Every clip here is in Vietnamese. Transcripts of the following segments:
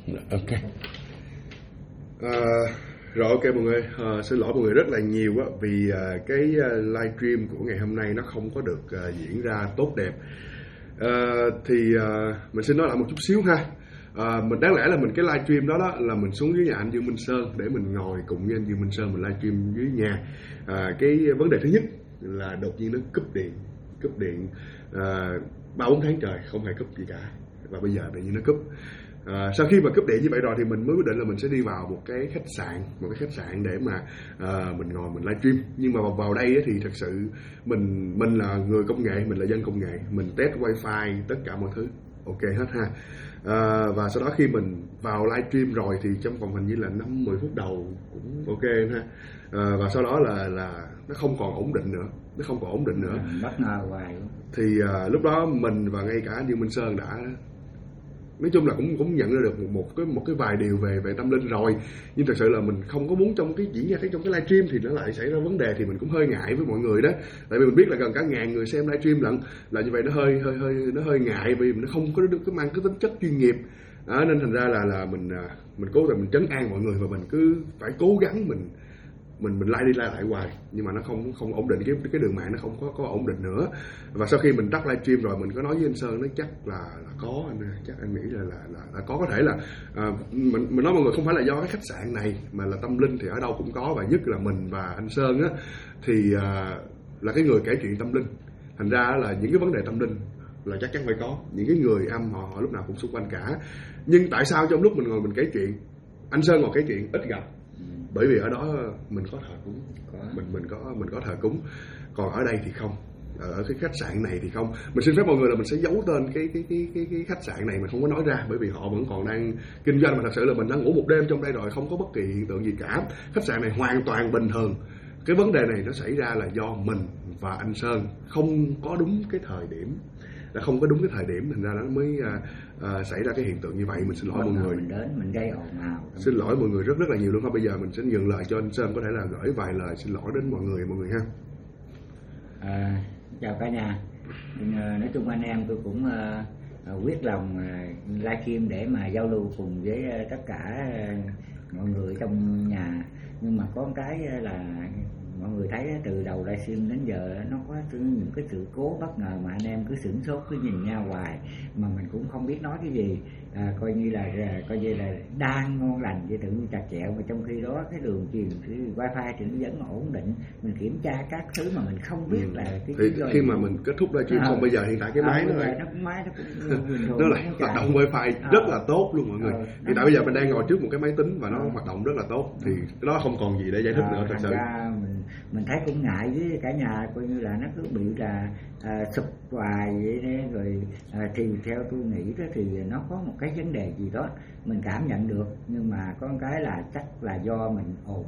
Ok. Rồi ok mọi người, xin lỗi mọi người rất là nhiều á, vì cái livestream của ngày hôm nay nó không có được diễn ra tốt đẹp. Mình xin nói lại một chút xíu ha. Mình đáng lẽ là mình cái livestream đó là mình xuống dưới nhà anh Dương Minh Sơn để mình ngồi cùng với anh Dương Minh Sơn mình livestream dưới nhà. Cái vấn đề thứ nhất là đột nhiên nó cúp điện 3-4 tháng trời không hề cúp gì cả, và bây giờ tự nhiên nó cúp. Sau khi mà cúp điện như vậy rồi thì mình mới quyết định là mình sẽ đi vào một cái khách sạn để mà mình ngồi mình livestream. Nhưng mà vào đây thì thật sự mình là người công nghệ, mình là dân công nghệ, mình test wifi tất cả mọi thứ ok hết ha. Và sau đó khi mình vào livestream rồi thì trong vòng hình như là 5-10 phút đầu cũng ok ha. Và sau đó là nó không còn ổn định nữa, bất ngờ hoài. Thì lúc đó mình và ngay cả anh Dương Minh Sơn đã nói chung là cũng nhận ra được một cái vài điều về tâm linh rồi, nhưng thật sự là mình không có muốn trong cái diễn ra trong cái livestream thì nó lại xảy ra vấn đề, thì mình cũng hơi ngại với mọi người đó, tại vì mình biết là gần cả 1000 người xem livestream lận, là như vậy nó hơi ngại vì nó không có được mang cái tính chất chuyên nghiệp. Nên thành ra là mình cố tình mình trấn an mọi người, và mình cứ phải cố gắng mình like đi like lại hoài, nhưng mà nó không ổn định, cái đường mạng nó không có ổn định nữa. Và sau khi mình tắt livestream rồi mình có nói với anh Sơn, nó chắc là có, chắc anh nghĩ là có thể là mình nói mọi người không phải là do cái khách sạn này, mà là tâm linh thì ở đâu cũng có, và nhất là mình và anh Sơn á thì là cái người kể chuyện tâm linh, thành ra là những cái vấn đề tâm linh là chắc chắn phải có, những cái người âm họ lúc nào cũng xung quanh cả. Nhưng tại sao trong lúc mình ngồi mình kể chuyện, anh Sơn ngồi kể chuyện ít gặp? Bởi vì ở đó mình có thờ cúng, mình có thờ cúng, còn ở đây thì không, ở cái khách sạn này thì không. Mình xin phép mọi người là mình sẽ giấu tên cái khách sạn này, mình không có nói ra, bởi vì họ vẫn còn đang kinh doanh, mà thật sự là mình đã ngủ một đêm trong đây rồi, không có bất kỳ hiện tượng gì cả. Khách sạn này hoàn toàn bình thường. Cái vấn đề này nó xảy ra là do mình và anh Sơn không có đúng cái thời điểm, thành ra nó mới xảy ra cái hiện tượng như vậy. Mình xin lỗi mọi người. Mình đến mình gây ồn ào. Xin lỗi mọi người rất là nhiều luôn. Thôi bây giờ mình sẽ nhường lời cho anh Sơn có thể là gửi vài lời xin lỗi đến mọi người ha. Chào cả nhà. Nói chung anh em tôi cũng quyết lòng livestream để mà giao lưu cùng với tất cả mọi người trong nhà, nhưng mà có một cái là mọi người thấy từ đầu livestream đến giờ nó có những cái sự cố bất ngờ mà anh em cứ sửng sốt, cứ nhìn nhau hoài mà mình cũng không biết nói cái gì. Coi như là đang ngon lành vậy tự nhiên chặt chẹo, mà trong khi đó cái đường truyền cái wifi thì nó vẫn ổn định, mình kiểm tra các thứ mà mình không biết là cái thì khi mà mình kết thúc livestream xong bây giờ hiện tại cái máy nó cũng bình thường, nó lại hoạt động wifi rất là tốt luôn mọi người. Hiện tại bây giờ mình đang ngồi trước một cái máy tính và nó hoạt động rất là tốt, thì cái đó không còn gì để giải thích nữa. Thật sự mình thấy cũng ngại với cả nhà, coi như là nó cứ bị là sụp hoài vậy đấy, rồi thì theo tôi nghĩ đó thì nó có một cái vấn đề gì đó mình cảm nhận được, nhưng mà có một cái là chắc là do mình ồn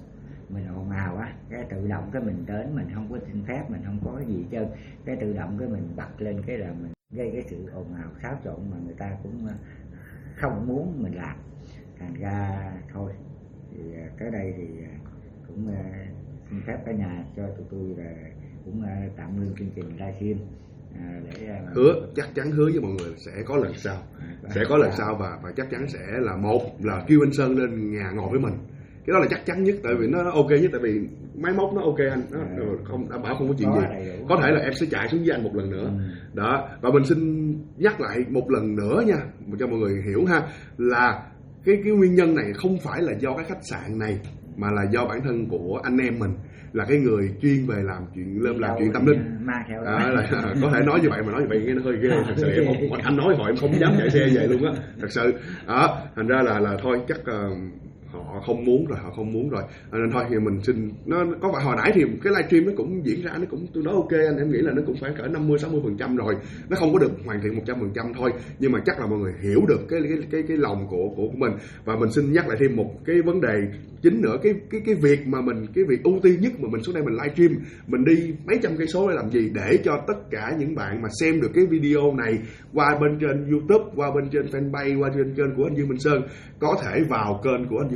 ào á, cái tự động cái mình đến mình không có xin phép, mình không có cái gì hết trơn, cái tự động cái mình bật lên cái là mình gây cái sự ồn ào xáo trộn mà người ta cũng không muốn mình làm, thành ra thôi thì cái đây thì cũng xin phép cả nhà cho tụi tôi là cũng tạm ngưng chương trình livestream để hứa, chắc chắn hứa với mọi người sẽ có lần sau, và chắc chắn sẽ là một là kêu anh Sơn lên nhà ngồi với mình, cái đó là chắc chắn nhất, tại vì nó ok nhất, tại vì máy móc nó ok anh, nó không đảm bảo không có chuyện gì. Có thể là em sẽ chạy xuống với anh một lần nữa đó. Và mình xin nhắc lại một lần nữa nha, cho mọi người hiểu ha, là cái nguyên nhân này không phải là do cái khách sạn này, mà là do bản thân của anh em mình, là cái người chuyên về làm chuyện tâm linh. Có thể nói như vậy, mà nói như vậy nghe nó hơi ghê thật sự. Anh nói hồi em không dám chạy xe về luôn á, thật sự đó. Thành ra là thôi chắc họ không muốn rồi, nên thôi thì mình xin nó có phải hồi nãy thì cái livestream nó cũng diễn ra, nó cũng tôi nói ok anh, em nghĩ là nó cũng phải cỡ 50-60% rồi, nó không có được hoàn thiện 100% thôi, nhưng mà chắc là mọi người hiểu được cái lòng của mình. Và mình xin nhắc lại thêm một cái vấn đề chính nữa, cái việc mà cái việc ưu tiên nhất mà mình xuống đây mình livestream, mình đi mấy trăm cây số để làm gì, để cho tất cả những bạn mà xem được cái video này qua bên trên YouTube, qua bên trên fanpage, qua trên kênh của anh Dương Minh Sơn, có thể vào kênh của anh Dương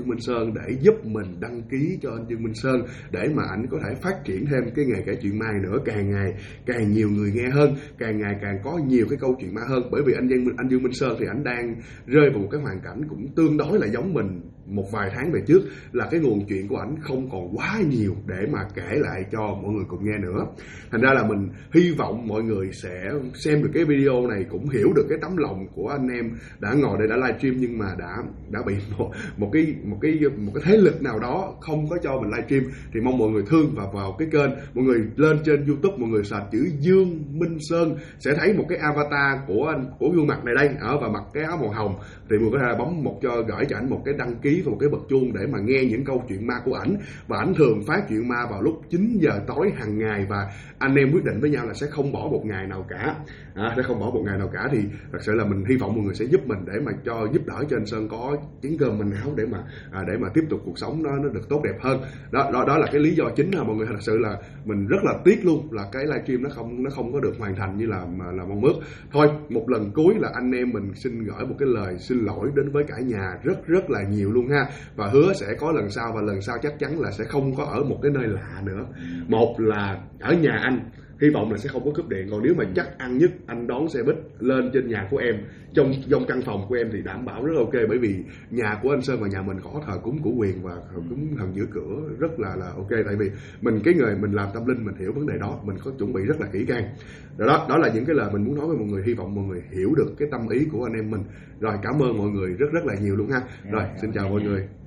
Dương Minh Sơn để giúp mình đăng ký cho anh Dương Minh Sơn, để mà ảnh có thể phát triển thêm cái nghề kể chuyện ma nữa, càng ngày càng nhiều người nghe hơn, càng ngày càng có nhiều cái câu chuyện ma hơn. Bởi vì anh Dương Minh Sơn thì ảnh đang rơi vào một cái hoàn cảnh cũng tương đối là giống mình một vài tháng về trước, là cái nguồn chuyện của ảnh không còn quá nhiều để mà kể lại cho mọi người cùng nghe nữa. Thành ra là mình hy vọng mọi người sẽ xem được cái video này, cũng hiểu được cái tấm lòng của anh em đã ngồi đây đã livestream, nhưng mà đã bị một cái thế lực nào đó không có cho mình livestream. Thì mong mọi người thương và vào cái kênh, mọi người lên trên YouTube, mọi người search chữ Dương Minh Sơn sẽ thấy một cái avatar của gương mặt này đây, ở và mặc cái áo màu hồng. Thì mọi người có thể bấm gửi cho ảnh một cái đăng ký và một cái bật chuông để mà nghe những câu chuyện ma của ảnh. Và ảnh thường phát chuyện ma vào lúc 9 giờ tối hàng ngày, và anh em quyết định với nhau là sẽ không bỏ một ngày nào cả, sẽ không bỏ một ngày nào cả. Thì thật sự là mình hy vọng mọi người sẽ giúp mình để mà giúp đỡ cho anh Sơn có chén cơm manh áo để mà tiếp tục cuộc sống nó được tốt đẹp hơn. Đó là cái lý do chính là mọi người. Thật sự là mình rất là tiếc luôn là cái livestream nó không có được hoàn thành như là mong ước. Thôi, một lần cuối là anh em mình xin gửi một cái lời xin lỗi đến với cả nhà rất là nhiều luôn ha, và hứa sẽ có lần sau, và lần sau chắc chắn là sẽ không có ở một cái nơi lạ nữa. Một là ở nhà anh, hy vọng là sẽ không có cúp điện. Còn nếu mà chắc ăn nhất, anh đón xe buýt lên trên nhà của em, trong căn phòng của em thì đảm bảo rất ok. Bởi vì nhà của anh Sơn và nhà mình có thờ cúng cửu quyền và thờ cúng thần giữ cửa rất là ok. Tại vì mình cái người mình làm tâm linh, mình hiểu vấn đề đó, mình có chuẩn bị rất là kỹ càng. Đó là những cái lời mình muốn nói với mọi người. Hy vọng mọi người hiểu được cái tâm ý của anh em mình. Rồi, cảm ơn mọi người rất là nhiều luôn ha. Rồi, xin chào mọi người.